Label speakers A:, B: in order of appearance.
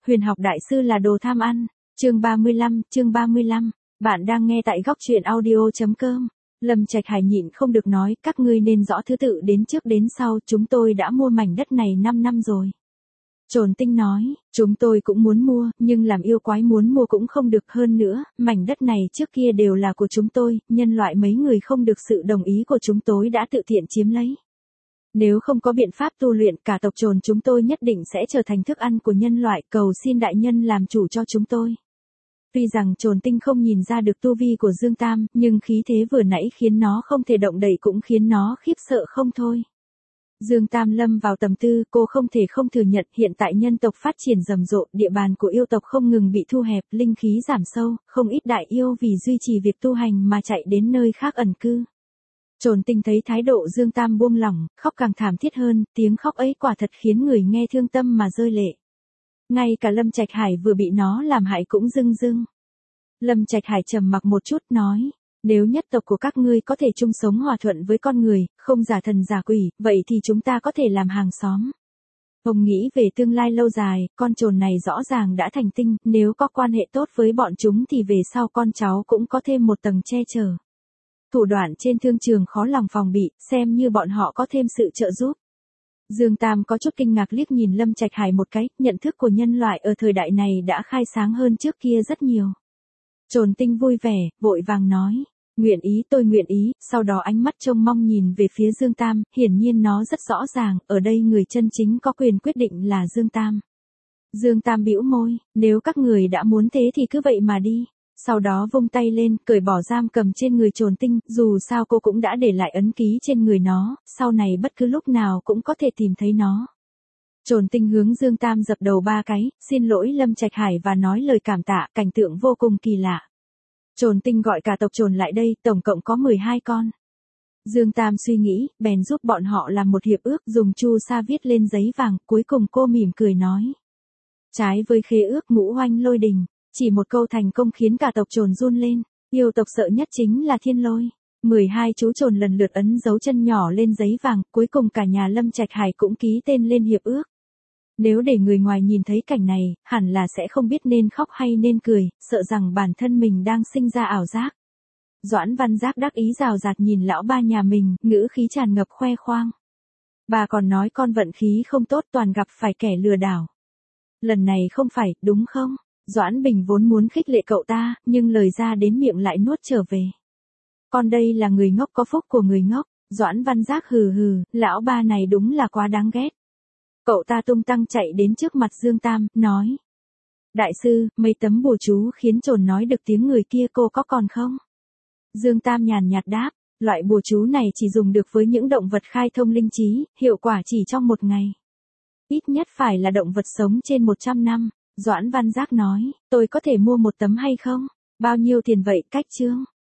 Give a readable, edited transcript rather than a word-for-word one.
A: Huyền học đại sư là đồ tham ăn. Chương 35. Bạn đang nghe tại góc truyện audio.com. Lâm Trạch Hải nhịn không được nói, các ngươi nên rõ thứ tự đến trước đến sau, chúng tôi đã mua mảnh đất này 5 năm rồi. Trồn Tinh nói, chúng tôi cũng muốn mua, nhưng làm yêu quái muốn mua cũng không được, hơn nữa, mảnh đất này trước kia đều là của chúng tôi, nhân loại mấy người không được sự đồng ý của chúng tôi đã tự tiện chiếm lấy. Nếu không có biện pháp tu luyện, cả tộc Trồn chúng tôi nhất định sẽ trở thành thức ăn của nhân loại, cầu xin đại nhân làm chủ cho chúng tôi. Tuy rằng Trồn Tinh không nhìn ra được tu vi của Dương Tam, nhưng khí thế vừa nãy khiến nó không thể động đậy cũng khiến nó khiếp sợ không thôi. Dương Tam lâm vào tầm tư, cô không thể không thừa nhận hiện tại nhân tộc phát triển rầm rộ, địa bàn của yêu tộc không ngừng bị thu hẹp, linh khí giảm sâu, không ít đại yêu vì duy trì việc tu hành mà chạy đến nơi khác ẩn cư. Trồn Tinh thấy thái độ Dương Tam buông lỏng, khóc càng thảm thiết hơn, tiếng khóc ấy quả thật khiến người nghe thương tâm mà rơi lệ. Ngay cả Lâm Trạch Hải vừa bị nó làm hại cũng rưng rưng. Lâm Trạch Hải trầm mặc một chút nói, nếu nhất tộc của các ngươi có thể chung sống hòa thuận với con người, không giả thần giả quỷ, vậy thì chúng ta có thể làm hàng xóm. Ông nghĩ về tương lai lâu dài, con trồn này rõ ràng đã thành tinh, nếu có quan hệ tốt với bọn chúng thì về sau con cháu cũng có thêm một tầng che chở. Thủ đoạn trên thương trường khó lòng phòng bị, xem như bọn họ có thêm sự trợ giúp. Dương Tam có chút kinh ngạc liếc nhìn Lâm Trạch Hải một cái, nhận thức của nhân loại ở thời đại này đã khai sáng hơn trước kia rất nhiều. Trồn Tinh vui vẻ, vội vàng nói, tôi nguyện ý, sau đó ánh mắt trông mong nhìn về phía Dương Tam, hiển nhiên nó rất rõ ràng, ở đây người chân chính có quyền quyết định là Dương Tam. Dương Tam bĩu môi, nếu các người đã muốn thế thì cứ vậy mà đi. Sau đó vung tay lên, cởi bỏ giam cầm trên người Trồn Tinh, dù sao cô cũng đã để lại ấn ký trên người nó, sau này bất cứ lúc nào cũng có thể tìm thấy nó. Trồn Tinh hướng Dương Tam dập đầu 3 cái, xin lỗi Lâm Trạch Hải và nói lời cảm tạ, cảnh tượng vô cùng kỳ lạ. Trồn Tinh gọi cả tộc Trồn lại đây, tổng cộng có 12 con. Dương Tam suy nghĩ, bèn giúp bọn họ làm một hiệp ước, dùng chu sa viết lên giấy vàng, cuối cùng cô mỉm cười nói. Trái với khế ước ngũ oanh lôi đình. Chỉ một câu thành công khiến cả tộc Trồn run lên, yêu tộc sợ nhất chính là thiên lôi. 12 chú Trồn lần lượt ấn dấu chân nhỏ lên giấy vàng, cuối cùng cả nhà Lâm Trạch Hải cũng ký tên lên hiệp ước. Nếu để người ngoài nhìn thấy cảnh này, hẳn là sẽ không biết nên khóc hay nên cười, sợ rằng bản thân mình đang sinh ra ảo giác. Doãn Văn Giác đắc ý rào rạt nhìn lão ba nhà mình, ngữ khí tràn ngập khoe khoang. Bà còn nói con vận khí không tốt, toàn gặp phải kẻ lừa đảo. Lần này không phải, đúng không? Doãn Bình vốn muốn khích lệ cậu ta, nhưng lời ra đến miệng lại nuốt trở về. Con đây là người ngốc có phúc của người ngốc. Doãn Văn Giác hừ hừ, lão ba này đúng là quá đáng ghét. Cậu ta tung tăng chạy đến trước mặt Dương Tam, nói. Đại sư, mấy tấm bùa chú khiến Trồn nói được tiếng người kia cô có còn không? Dương Tam nhàn nhạt đáp, loại bùa chú này chỉ dùng được với những động vật khai thông linh trí, hiệu quả chỉ trong một ngày. Ít nhất phải là động vật sống trên 100 năm. Doãn Văn Giác nói, tôi có thể mua một tấm hay không? Bao nhiêu tiền vậy? Cách chương.